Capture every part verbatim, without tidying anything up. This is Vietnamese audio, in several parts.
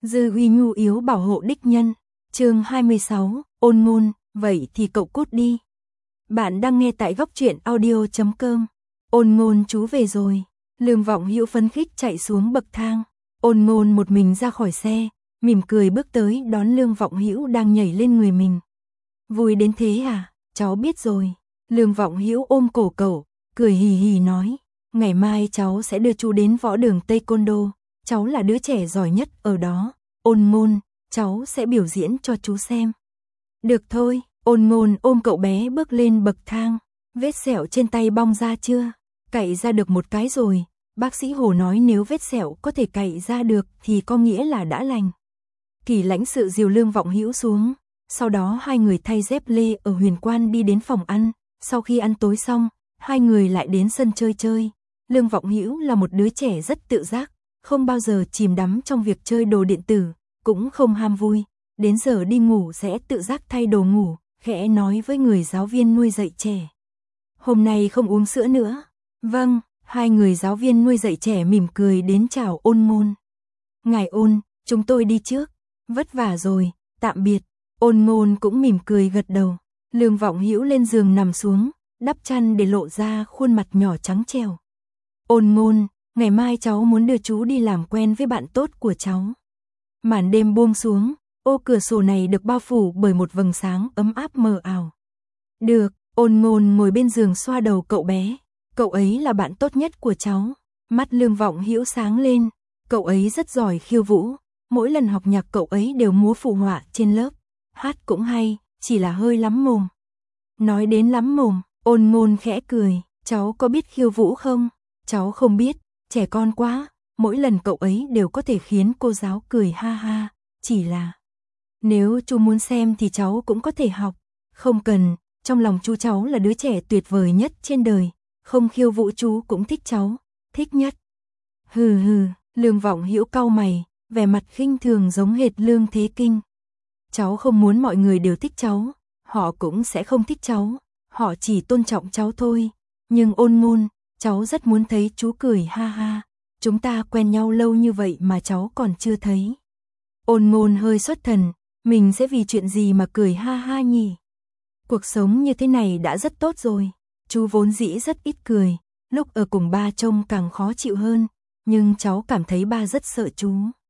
Dư uy nhu yếu bảo hộ đích nhân. Chương hai mươi sáu, ôn ngôn, vậy thì cậu cút đi. Bạn đang nghe tại góc truyện audio chấm com. Ôn ngôn chú về rồi. Lương Vọng Hữu phấn khích chạy xuống bậc thang. Ôn ngôn một mình ra khỏi xe, mỉm cười bước tới đón Lương Vọng Hữu đang nhảy lên người mình. Vui đến thế à? Cháu biết rồi. Lương Vọng Hữu ôm cổ cậu, cười hì hì nói, ngày mai cháu sẽ đưa chú đến võ đường Taekwondo, cháu là đứa trẻ giỏi nhất ở đó. Ôn ngôn, cháu sẽ biểu diễn cho chú xem. Được thôi. Ôn ngôn ôm cậu bé bước lên bậc thang. Vết sẹo trên tay bong ra chưa? Cạy ra được một cái rồi. Bác sĩ Hồ nói nếu vết sẹo có thể cạy ra được thì có nghĩa là đã lành. Kỳ lãnh sự dìu Lương Vọng Hữu xuống. Sau đó hai người thay dép lê ở Huyền Quan đi đến phòng ăn. Sau khi ăn tối xong, hai người lại đến sân chơi chơi. Lương Vọng Hữu là một đứa trẻ rất tự giác, không bao giờ chìm đắm trong việc chơi đồ điện tử, cũng không ham vui. Đến giờ đi ngủ sẽ tự giác thay đồ ngủ, khẽ nói với người giáo viên nuôi dạy trẻ. Hôm nay không uống sữa nữa. Vâng, hai người giáo viên nuôi dạy trẻ mỉm cười đến chào Ôn ngôn. Ngài Ôn, chúng tôi đi trước. Vất vả rồi, tạm biệt. Ôn ngôn cũng mỉm cười gật đầu. Lương Vọng Hữu lên giường nằm xuống, đắp chăn để lộ ra khuôn mặt nhỏ trắng trẻo. Ôn ngôn, ngày mai cháu muốn đưa chú đi làm quen với bạn tốt của cháu. Màn đêm buông xuống, ô cửa sổ này được bao phủ bởi một vầng sáng ấm áp mờ ảo. Được. Ôn ngôn ngồi bên giường xoa đầu cậu bé. Cậu ấy là bạn tốt nhất của cháu. Mắt Lương Vọng Hữu sáng lên. Cậu ấy rất giỏi khiêu vũ. Mỗi lần học nhạc cậu ấy đều múa phụ họa trên lớp. Hát cũng hay, chỉ là hơi lắm mồm. Nói đến lắm mồm, ôn ngôn khẽ cười. Cháu có biết khiêu vũ không? Cháu không biết, trẻ con quá. Mỗi lần cậu ấy đều có thể khiến cô giáo cười ha ha. Chỉ là, nếu chú muốn xem thì cháu cũng có thể học. Không cần, trong lòng chú cháu là đứa trẻ tuyệt vời nhất trên đời. Không khiêu vũ chú cũng thích cháu, thích nhất. Hừ hừ, Lương Vọng Hữu cau mày, vẻ mặt khinh thường giống hệt Lương Thế Kinh. Cháu không muốn mọi người đều thích cháu, họ cũng sẽ không thích cháu, họ chỉ tôn trọng cháu thôi. Nhưng Ôn ngôn, cháu rất muốn thấy chú cười ha ha. Chúng ta quen nhau lâu như vậy mà cháu còn chưa thấy. Ôn ngôn hơi xuất thần, mình sẽ vì chuyện gì mà cười ha ha nhỉ? Cuộc sống như thế này đã rất tốt rồi. Chú vốn dĩ rất ít cười, lúc ở cùng ba trông càng khó chịu hơn, nhưng cháu cảm thấy ba rất sợ chú.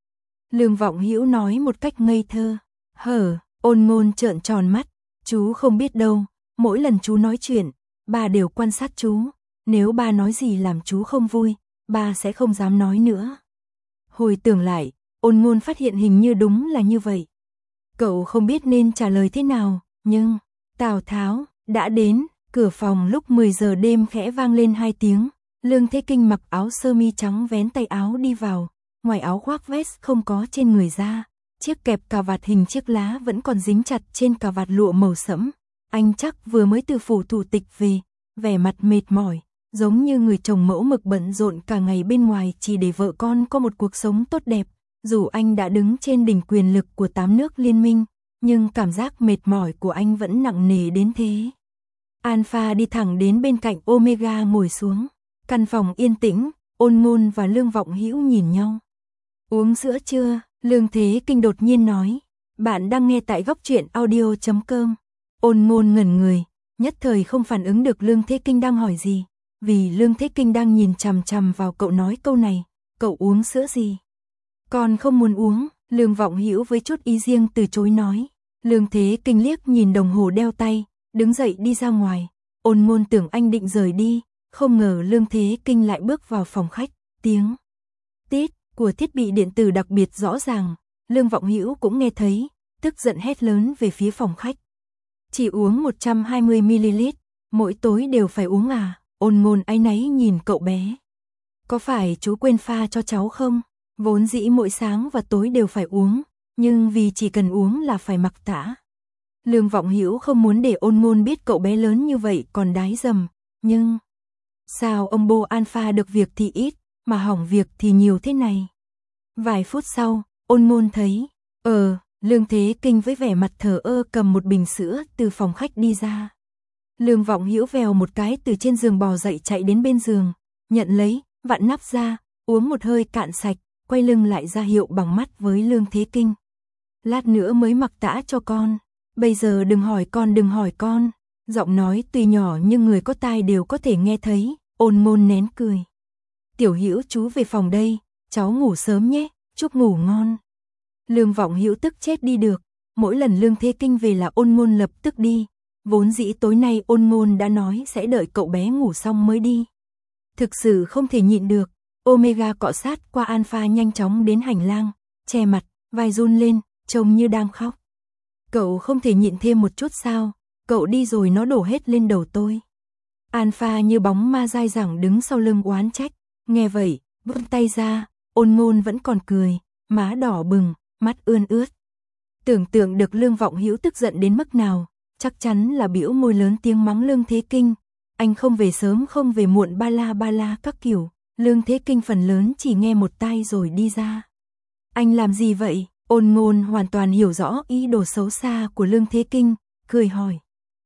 Lương Vọng Hữu nói một cách ngây thơ. Hở, Ôn ngôn trợn tròn mắt, chú không biết đâu, mỗi lần chú nói chuyện, ba đều quan sát chú, nếu ba nói gì làm chú không vui, ba sẽ không dám nói nữa. Hồi tưởng lại, Ôn ngôn phát hiện hình như đúng là như vậy. Cậu không biết nên trả lời thế nào, nhưng Tào Tháo đã đến. Cửa phòng lúc mười giờ đêm khẽ vang lên hai tiếng. Lương Thế Kinh mặc áo sơ mi trắng vén tay áo đi vào. Ngoài áo khoác vest không có trên người ra, chiếc kẹp cà vạt hình chiếc lá vẫn còn dính chặt trên cà vạt lụa màu sẫm. Anh chắc vừa mới từ phủ thủ tịch về, vẻ mặt mệt mỏi, giống như người chồng mẫu mực bận rộn cả ngày bên ngoài chỉ để vợ con có một cuộc sống tốt đẹp. Dù anh đã đứng trên đỉnh quyền lực của tám nước liên minh, nhưng cảm giác mệt mỏi của anh vẫn nặng nề đến thế. Alpha đi thẳng đến bên cạnh Omega ngồi xuống. Căn phòng yên tĩnh, Ôn ngôn và Lương Vọng Hữu nhìn nhau. Uống sữa chưa? Lương Thế Kinh đột nhiên nói. Bạn đang nghe tại góc truyện audio chấm com. Ôn ngôn ngẩn người, nhất thời không phản ứng được Lương Thế Kinh đang hỏi gì. Vì Lương Thế Kinh đang nhìn chằm chằm vào cậu nói câu này. Cậu uống sữa gì? Con không muốn uống. Lương Vọng Hữu với chút ý riêng từ chối nói. Lương Thế Kinh liếc nhìn đồng hồ đeo tay, đứng dậy đi ra ngoài. Ôn ngôn tưởng anh định rời đi, không ngờ Lương Thế Kinh lại bước vào phòng khách. Tiếng tít của thiết bị điện tử đặc biệt rõ ràng. Lương Vọng Hữu cũng nghe thấy, tức giận hét lớn về phía phòng khách. Chỉ uống một trăm hai mươi mi li lít, mỗi tối đều phải uống à? Ôn ngôn áy náy nhìn cậu bé. Có phải chú quên pha cho cháu không? Vốn dĩ mỗi sáng và tối đều phải uống, nhưng vì chỉ cần uống là phải mặc tã. Lương Vọng Hữu không muốn để Ôn ngôn biết cậu bé lớn như vậy còn đái dầm, nhưng sao ông bô Alpha được việc thì ít, mà hỏng việc thì nhiều thế này? Vài phút sau, Ôn ngôn thấy, ờ, Lương Thế Kinh với vẻ mặt thờ ơ cầm một bình sữa từ phòng khách đi ra. Lương Vọng Hữu vèo một cái từ trên giường bò dậy chạy đến bên giường, nhận lấy, vặn nắp ra, uống một hơi cạn sạch, quay lưng lại ra hiệu bằng mắt với Lương Thế Kinh. Lát nữa mới mặc tã cho con, bây giờ đừng hỏi con đừng hỏi con. Giọng nói tuy nhỏ nhưng người có tai đều có thể nghe thấy, Ôn Ngôn nén cười. Tiểu Hữu chú về phòng đây, cháu ngủ sớm nhé, chúc ngủ ngon. Lương Vọng Hữu tức chết đi được, mỗi lần Lương Thế Kinh về là Ôn Ngôn lập tức đi, vốn dĩ tối nay Ôn Ngôn đã nói sẽ đợi cậu bé ngủ xong mới đi. Thực sự không thể nhịn được, Omega cọ sát qua Alpha nhanh chóng đến hành lang, che mặt, vai run lên, trông như đang khóc. Cậu không thể nhịn thêm một chút sao, cậu đi rồi nó đổ hết lên đầu tôi. Alpha như bóng ma dai dẳng đứng sau lưng oán trách, nghe vậy, vươn tay ra, Ôn Ngôn vẫn còn cười, má đỏ bừng, mắt ươn ướt. Tưởng tượng được Lương Vọng Hữu tức giận đến mức nào, chắc chắn là bĩu môi lớn tiếng mắng Lương Thế Kinh. Anh không về sớm không về muộn ba la ba la các kiểu, Lương Thế Kinh phần lớn chỉ nghe một tai rồi đi ra. Anh làm gì vậy? Ôn Ngôn hoàn toàn hiểu rõ ý đồ xấu xa của Lương Thế Kinh, cười hỏi.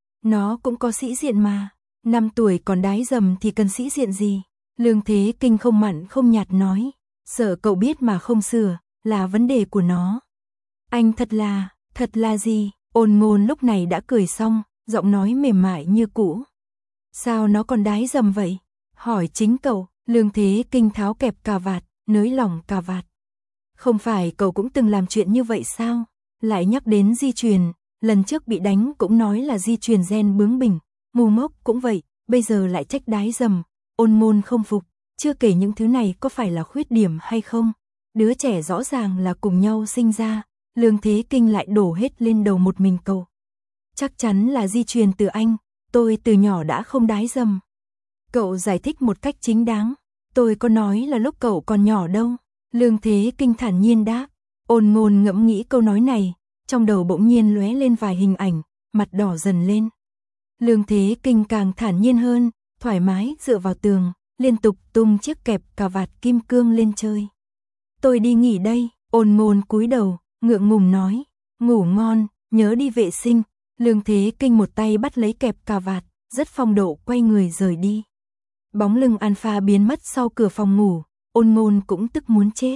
Nó cũng có sĩ diện mà, năm tuổi còn đái dầm thì cần sĩ diện gì? Lương Thế Kinh không mặn không nhạt nói, sợ cậu biết mà không sửa, là vấn đề của nó. Anh thật là, thật là gì? Ôn Ngôn lúc này đã cười xong, giọng nói mềm mại như cũ. Sao nó còn đái dầm vậy? Hỏi chính cậu. Lương Thế Kinh tháo kẹp cà vạt, nới lỏng cà vạt. Không phải cậu cũng từng làm chuyện như vậy sao? Lại nhắc đến di truyền, lần trước bị đánh cũng nói là di truyền gen bướng bỉnh, ngu ngốc cũng vậy, bây giờ lại trách đái dầm. Ôn Ngôn không phục, chưa kể những thứ này có phải là khuyết điểm hay không? Đứa trẻ rõ ràng là cùng nhau sinh ra, Lương Thế Kinh lại đổ hết lên đầu một mình cậu. Chắc chắn là di truyền từ anh, tôi từ nhỏ đã không đái dầm. Cậu giải thích một cách chính đáng, tôi có nói là lúc cậu còn nhỏ đâu. Lương Thế Kinh thản nhiên đáp. Ôn Ngôn ngẫm nghĩ câu nói này, trong đầu bỗng nhiên lóe lên vài hình ảnh, mặt đỏ dần lên. Lương Thế Kinh càng thản nhiên hơn, thoải mái dựa vào tường, liên tục tung chiếc kẹp cà vạt kim cương lên chơi. Tôi đi nghỉ đây. Ôn Ngôn cúi đầu, ngượng ngùng nói, ngủ ngon, nhớ đi vệ sinh. Lương Thế Kinh một tay bắt lấy kẹp cà vạt, rất phong độ quay người rời đi. Bóng lưng Alpha biến mất sau cửa phòng ngủ, Ôn Ngôn cũng tức muốn chết.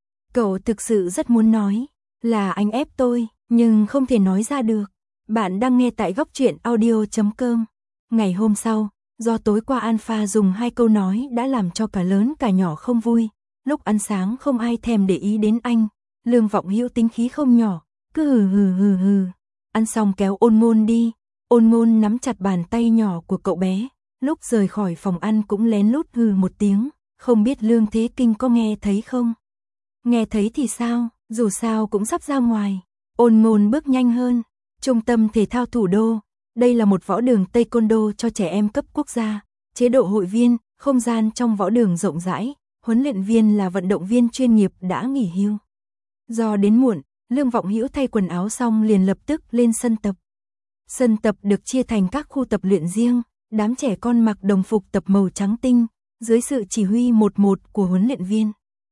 Cậu thực sự rất muốn nói, là anh ép tôi, nhưng không thể nói ra được. Bạn đang nghe tại góc truyện audio chấm com. Ngày hôm sau, do tối qua Alpha dùng hai câu nói đã làm cho cả lớn cả nhỏ không vui. Lúc ăn sáng không ai thèm để ý đến anh, Lương Vọng Hữu tính khí không nhỏ, cứ hừ hừ hừ hừ. Ăn xong kéo Ôn Ngôn đi, Ôn Ngôn nắm chặt bàn tay nhỏ của cậu bé. Lúc rời khỏi phòng ăn cũng lén lút hừ một tiếng, không biết Lương Thế Kinh có nghe thấy không? Nghe thấy thì sao, dù sao cũng sắp ra ngoài. Ôn Ngôn bước nhanh hơn. Trung tâm thể thao thủ đô, đây là một võ đường taekwondo cho trẻ em cấp quốc gia, chế độ hội viên, không gian trong võ đường rộng rãi, huấn luyện viên là vận động viên chuyên nghiệp đã nghỉ hưu. Do đến muộn, Lương Vọng Hữu thay quần áo xong liền lập tức lên sân tập. Sân tập được chia thành các khu tập luyện riêng. Đám trẻ con mặc đồng phục tập màu trắng tinh, dưới sự chỉ huy một một của huấn luyện viên.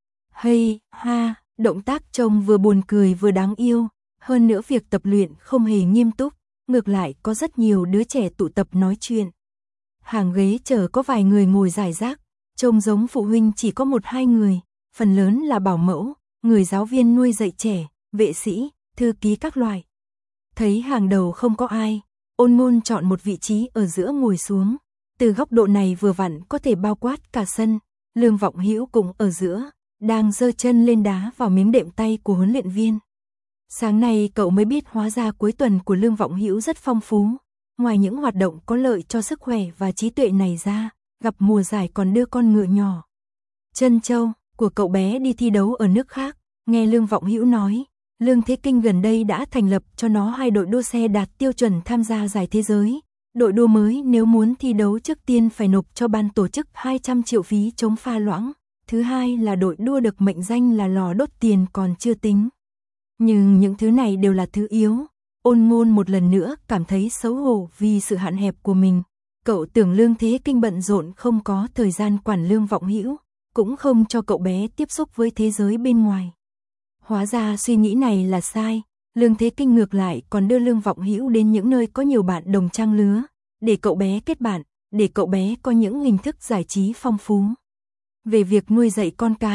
Hay, ha, động tác trông vừa buồn cười vừa đáng yêu, hơn nữa việc tập luyện không hề nghiêm túc, ngược lại có rất nhiều đứa trẻ tụ tập nói chuyện. Hàng ghế chờ có vài người ngồi rải rác, trông giống phụ huynh chỉ có một hai người, phần lớn là bảo mẫu, người giáo viên nuôi dạy trẻ, vệ sĩ, thư ký các loại. Thấy hàng đầu không có ai, Ôn Ngôn chọn một vị trí ở giữa ngồi xuống, từ góc độ này vừa vặn có thể bao quát cả sân. Lương Vọng Hữu cũng ở giữa, đang giơ chân lên đá vào miếng đệm tay của huấn luyện viên. Sáng nay cậu mới biết hóa ra cuối tuần của Lương Vọng Hữu rất phong phú, ngoài những hoạt động có lợi cho sức khỏe và trí tuệ này ra, gặp mùa giải còn đưa con ngựa nhỏ Trân Châu của cậu bé đi thi đấu ở nước khác. Nghe Lương Vọng Hữu nói, Lương Thế Kinh gần đây đã thành lập cho nó hai đội đua xe đạt tiêu chuẩn tham gia giải thế giới. Đội đua mới nếu muốn thi đấu trước tiên phải nộp cho ban tổ chức hai trăm triệu phí chống pha loãng. Thứ hai là đội đua được mệnh danh là lò đốt tiền còn chưa tính. Nhưng những thứ này đều là thứ yếu. Ôn Ngôn một lần nữa cảm thấy xấu hổ vì sự hạn hẹp của mình. Cậu tưởng Lương Thế Kinh bận rộn không có thời gian quản Lương Vọng Hữu, cũng không cho cậu bé tiếp xúc với thế giới bên ngoài. Hóa ra suy nghĩ này là sai, Lương Thế Kinh ngược lại còn đưa Lương Vọng Hữu đến những nơi có nhiều bạn đồng trang lứa, để cậu bé kết bạn, để cậu bé có những hình thức giải trí phong phú. Về việc nuôi dạy con cái,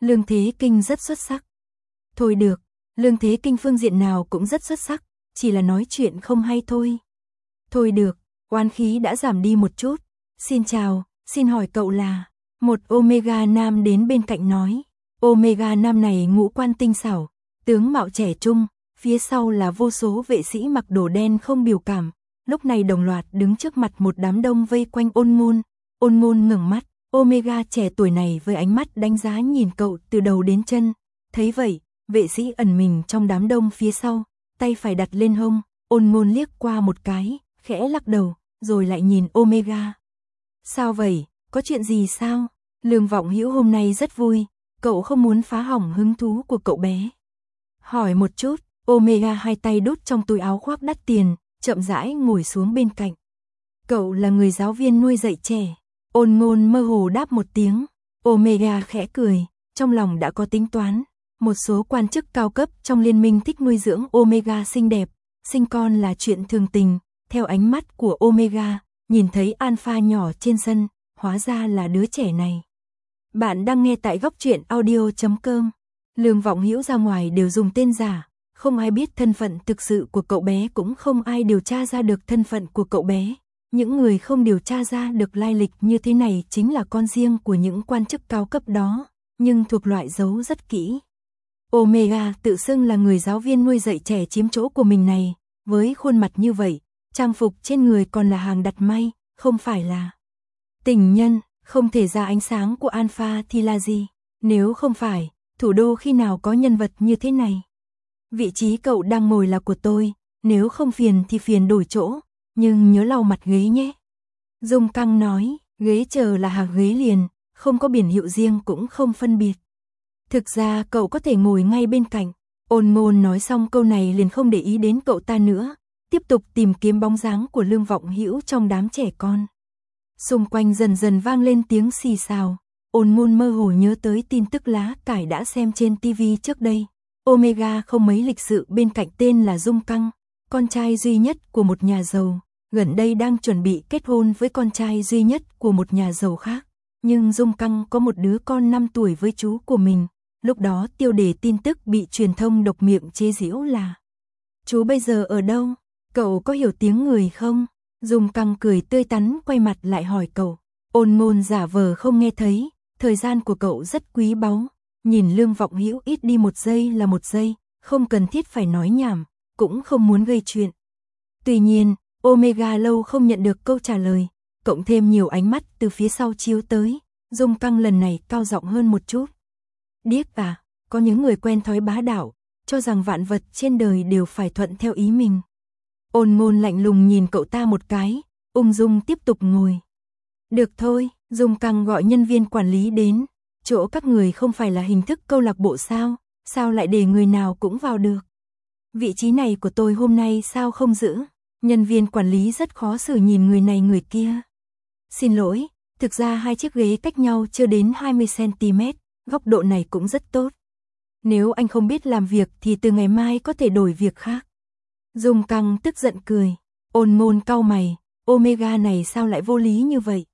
Lương Thế Kinh rất xuất sắc. Thôi được, Lương Thế Kinh phương diện nào cũng rất xuất sắc, chỉ là nói chuyện không hay thôi. Thôi được, oán khí đã giảm đi một chút. Xin chào, xin hỏi cậu là... Một Omega nam đến bên cạnh nói. Omega nam này ngũ quan tinh xảo, tướng mạo trẻ trung, phía sau là vô số vệ sĩ mặc đồ đen không biểu cảm. Lúc này đồng loạt đứng trước mặt một đám đông vây quanh Ôn Ngôn. Ôn Ngôn ngẩng mắt, Omega trẻ tuổi này với ánh mắt đánh giá nhìn cậu từ đầu đến chân. Thấy vậy, vệ sĩ ẩn mình trong đám đông phía sau, tay phải đặt lên hông. Ôn Ngôn liếc qua một cái, khẽ lắc đầu, rồi lại nhìn Omega. Sao vậy, có chuyện gì sao? Lương Vọng Hữu hôm nay rất vui, cậu không muốn phá hỏng hứng thú của cậu bé. Hỏi một chút, Omega hai tay đút trong túi áo khoác đắt tiền, chậm rãi ngồi xuống bên cạnh. Cậu là người giáo viên nuôi dạy trẻ. Ôn Ngôn mơ hồ đáp một tiếng. Omega khẽ cười, trong lòng đã có tính toán. Một số quan chức cao cấp trong liên minh thích nuôi dưỡng Omega xinh đẹp, sinh con là chuyện thường tình. Theo ánh mắt của Omega, nhìn thấy Alpha nhỏ trên sân, hóa ra là đứa trẻ này. Bạn đang nghe tại góc truyện audio chấm com. Lương Vọng Hữu ra ngoài đều dùng tên giả, không ai biết thân phận thực sự của cậu bé, cũng không ai điều tra ra được thân phận của cậu bé. Những người không điều tra ra được lai lịch như thế này chính là con riêng của những quan chức cao cấp đó, nhưng thuộc loại giấu rất kỹ. Omega tự xưng là người giáo viên nuôi dạy trẻ chiếm chỗ của mình này, với khuôn mặt như vậy, trang phục trên người còn là hàng đặt may, không phải là tình nhân, không thể ra ánh sáng của Alpha thì là gì? Nếu không phải, thủ đô khi nào có nhân vật như thế này? Vị trí cậu đang ngồi là của tôi, nếu không phiền thì phiền đổi chỗ, nhưng nhớ lau mặt ghế nhé. Dung Căng nói, ghế chờ là hàng ghế liền, không có biển hiệu riêng cũng không phân biệt. Thực ra cậu có thể ngồi ngay bên cạnh. Ôn Ngôn nói xong câu này liền không để ý đến cậu ta nữa, tiếp tục tìm kiếm bóng dáng của Lương Vọng Hữu trong đám trẻ con. Xung quanh dần dần vang lên tiếng xì xào. Ôn Ngôn mơ hồ nhớ tới tin tức lá cải đã xem trên ti vi trước đây. Omega không mấy lịch sự bên cạnh tên là Dung Căng, con trai duy nhất của một nhà giàu, gần đây đang chuẩn bị kết hôn với con trai duy nhất của một nhà giàu khác. Nhưng Dung Căng có một đứa con năm tuổi với chú của mình. Lúc đó tiêu đề tin tức bị truyền thông độc miệng chế giễu là: chú bây giờ ở đâu? Cậu có hiểu tiếng người không? Dung Căng cười tươi tắn quay mặt lại hỏi cậu. Ôn Ngôn giả vờ không nghe thấy, thời gian của cậu rất quý báu. Nhìn Lương Vọng Hữu ít đi một giây là một giây, không cần thiết phải nói nhảm, cũng không muốn gây chuyện. Tuy nhiên, Omega lâu không nhận được câu trả lời, cộng thêm nhiều ánh mắt từ phía sau chiếu tới, Dung Căng lần này cao giọng hơn một chút. Điếc à, có những người quen thói bá đạo, cho rằng vạn vật trên đời đều phải thuận theo ý mình. Ôn Ngôn lạnh lùng nhìn cậu ta một cái, ung dung tiếp tục ngồi. Được thôi, Dung Căng gọi nhân viên quản lý đến. Chỗ các người không phải là hình thức câu lạc bộ sao, sao lại để người nào cũng vào được? Vị trí này của tôi hôm nay sao không giữ? Nhân viên quản lý rất khó xử nhìn người này người kia. Xin lỗi, thực ra hai chiếc ghế cách nhau chưa đến hai mươi xăng ti mét, góc độ này cũng rất tốt. Nếu anh không biết làm việc thì từ ngày mai có thể đổi việc khác. Dung Căng tức giận cười. Ôn Ngôn cau mày, Omega này sao lại vô lý như vậy?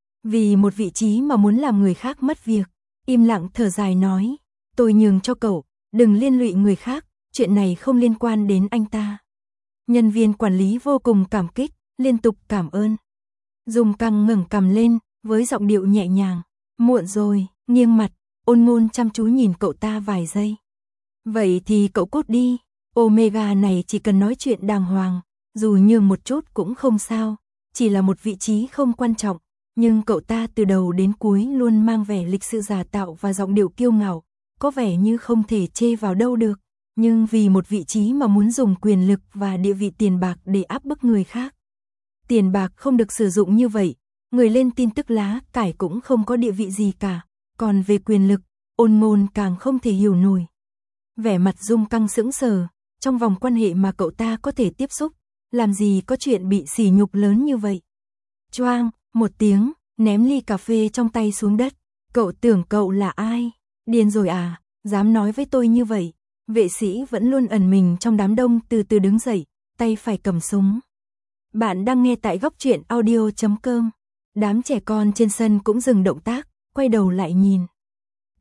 Vì một vị trí mà muốn làm người khác mất việc. Im lặng thở dài nói, tôi nhường cho cậu, đừng liên lụy người khác, chuyện này không liên quan đến anh ta. Nhân viên quản lý vô cùng cảm kích, liên tục cảm ơn. Dung Căng ngẩng cằm lên, với giọng điệu nhẹ nhàng, muộn rồi, nghiêng mặt, Ôn Ngôn chăm chú nhìn cậu ta vài giây. Vậy thì cậu cút đi, Omega này chỉ cần nói chuyện đàng hoàng, dù nhường một chút cũng không sao, chỉ là một vị trí không quan trọng. Nhưng cậu ta từ đầu đến cuối luôn mang vẻ lịch sự giả tạo và giọng điệu kiêu ngạo, có vẻ như không thể chê vào đâu được, nhưng vì một vị trí mà muốn dùng quyền lực và địa vị tiền bạc để áp bức người khác. Tiền bạc không được sử dụng như vậy, người lên tin tức lá cải cũng không có địa vị gì cả, còn về quyền lực, Ôn Ngôn càng không thể hiểu nổi. Vẻ mặt Dung Căng sững sờ, trong vòng quan hệ mà cậu ta có thể tiếp xúc, làm gì có chuyện bị sỉ nhục lớn như vậy. Choang, một tiếng, ném ly cà phê trong tay xuống đất. Cậu tưởng cậu là ai? Điên rồi à, dám nói với tôi như vậy. Vệ sĩ vẫn luôn ẩn mình trong đám đông từ từ đứng dậy, tay phải cầm súng. Bạn đang nghe tại góc truyện audio chấm com. Đám trẻ con trên sân cũng dừng động tác, quay đầu lại nhìn.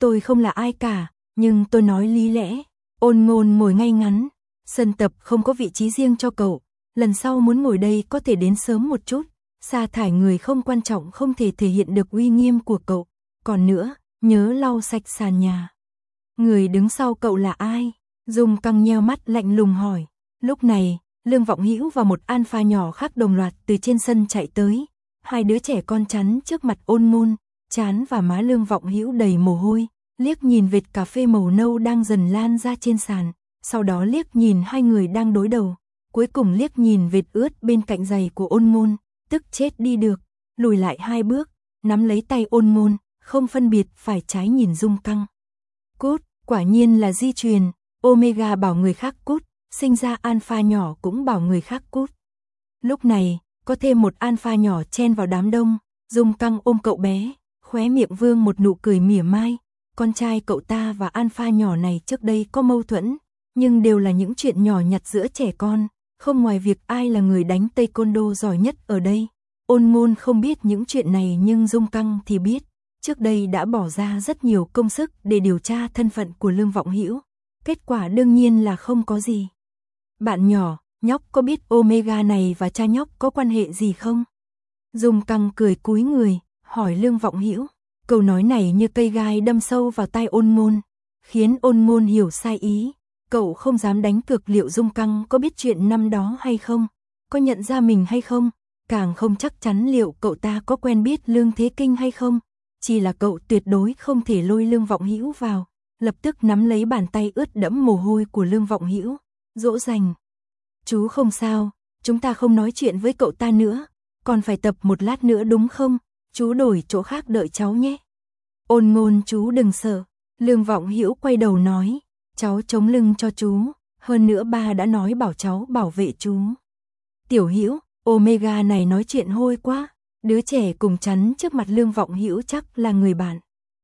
tôi không là ai cả, nhưng tôi nói lý lẽ. Ôn Ngôn ngồi ngay ngắn, sân tập không có vị trí riêng cho cậu, lần sau muốn ngồi đây có thể đến sớm một chút, sa thải người không quan trọng không thể thể hiện được uy nghiêm của cậu, còn nữa, nhớ lau sạch sàn nhà. Người đứng sau cậu là ai? Dung Căng nheo mắt lạnh lùng hỏi. Lúc này, Lương Vọng Hữu và một alpha nhỏ khác đồng loạt từ trên sân chạy tới, hai đứa trẻ con chắn trước mặt Ôn Ngôn, trán và má Lương Vọng Hữu đầy mồ hôi, liếc nhìn vệt cà phê màu nâu đang dần lan ra trên sàn, sau đó liếc nhìn hai người đang đối đầu, cuối cùng liếc nhìn vệt ướt bên cạnh giày của Ôn Ngôn, tức chết đi được, lùi lại hai bước, nắm lấy tay Ôn Ngôn, không phân biệt phải trái nhìn Dung Căng. Cút, quả nhiên là di truyền, Omega bảo người khác cút, sinh ra alpha nhỏ cũng bảo người khác cút. Lúc này, có thêm một alpha nhỏ chen vào đám đông, Dung Căng ôm cậu bé, khóe miệng vương một nụ cười mỉa mai. Con trai cậu ta và alpha nhỏ này trước đây có mâu thuẫn, nhưng đều là những chuyện nhỏ nhặt giữa trẻ con, không ngoài việc ai là người đánh taekwondo giỏi nhất ở đây. Ôn Ngôn không biết những chuyện này nhưng Dung Căng thì biết, trước đây đã bỏ ra rất nhiều công sức để điều tra thân phận của Lương Vọng Hữu, kết quả đương nhiên là không có gì. Bạn nhỏ, nhóc có biết Omega này và cha nhóc có quan hệ gì không? Dung Căng cười cúi người, hỏi Lương Vọng Hữu. Câu nói này như cây gai đâm sâu vào tai Ôn Ngôn, khiến Ôn Ngôn hiểu sai ý. Cậu không dám đánh cược liệu Dung Căng có biết chuyện năm đó hay không, có nhận ra mình hay không, càng không chắc chắn liệu cậu ta có quen biết Lương Thế Kinh hay không. Chỉ là cậu tuyệt đối không thể lôi Lương Vọng Hữu vào, lập tức nắm lấy bàn tay ướt đẫm mồ hôi của Lương Vọng Hữu, dỗ dành. Chú không sao, chúng ta không nói chuyện với cậu ta nữa, còn phải tập một lát nữa đúng không? Chú đổi chỗ khác đợi cháu nhé. Ôn Ngôn chú đừng sợ. Lương Vọng Hữu quay đầu nói, cháu chống lưng cho chú, hơn nữa ba đã nói bảo cháu bảo vệ chú. Tiểu Hữu, Omega này nói chuyện hôi quá. Đứa trẻ cùng chắn trước mặt Lương Vọng Hữu chắc là người bạn.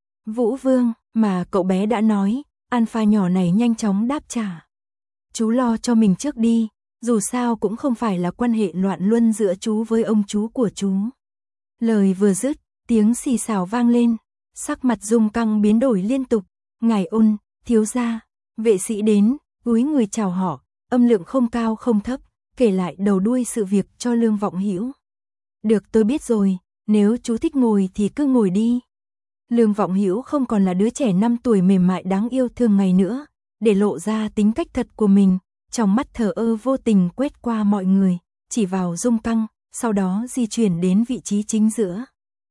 Vũ Vương, mà cậu bé đã nói, alpha nhỏ này nhanh chóng đáp trả. Chú lo cho mình trước đi, dù sao cũng không phải là quan hệ loạn luân giữa chú với ông chú của chú. Lời vừa dứt, tiếng xì xào vang lên, sắc mặt Dung Căng biến đổi liên tục. Ngài Ôn, thiếu gia, vệ sĩ đến, cúi người chào họ, âm lượng không cao không thấp, kể lại đầu đuôi sự việc cho Lương Vọng Hữu. Được, tôi biết rồi, nếu chú thích ngồi thì cứ ngồi đi. Lương Vọng Hữu không còn là đứa trẻ năm tuổi mềm mại đáng yêu thường ngày nữa, để lộ ra tính cách thật của mình, trong mắt thờ ơ vô tình quét qua mọi người, chỉ vào Dung Căng, sau đó di chuyển đến vị trí chính giữa.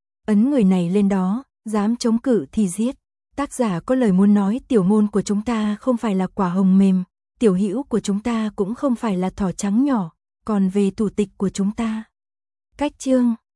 Ấn người này lên đó, dám chống cự thì giết. Tác giả có lời muốn nói, tiểu ngôn của chúng ta không phải là quả hồng mềm, tiểu hữu của chúng ta cũng không phải là thỏ trắng nhỏ, còn về thủ tịch của chúng ta. Cách chương